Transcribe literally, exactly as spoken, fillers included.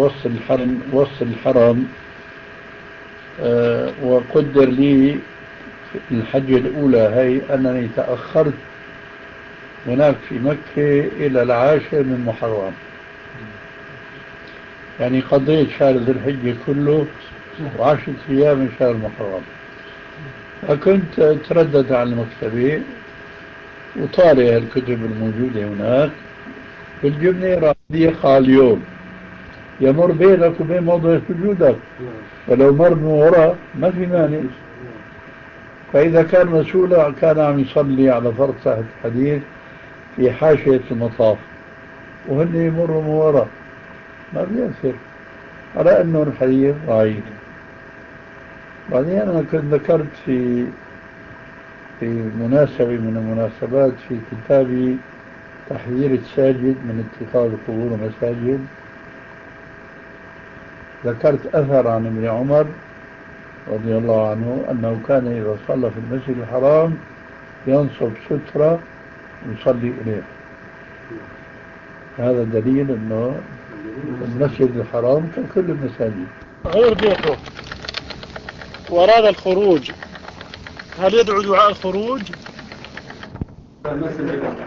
وسط الحرم وسط الحرم آه، وقدر لي الحجة الأولى هي أنني تأخرت هناك في مكة إلى العاشر من محرم، يعني قضيت شهر ذي الحجة كله وعشرة أيام من شهر محرم. فكنت أتردد على المكتبة وطالع الكتب الموجودة هناك، والجبنة راضية اليوم يمر بينك وبين موضع سجودك، ولو مر من وراء ما في مانع. فإذا كان مسؤولا كان عم يصلي على فرض صحة الحديث في حاشية المطاف وهن يمروا من وراء، ما بيأثر على أنه الحديث ضعيف. بعدين أنا كنت ذكرت في في مناسبة من المناسبات في كتابي تحذير الساجد من اتخاذ القبور مساجد، ذكرت أثر عن ابن عمر رضي الله عنه أنه كان إذا صلى في المسجد الحرام ينصب سترة ويصلي إليه. هذا دليل أنه المسجد الحرام ككل المساجد. غير بيته وأراد الخروج، هل يدعو دعاء الخروج؟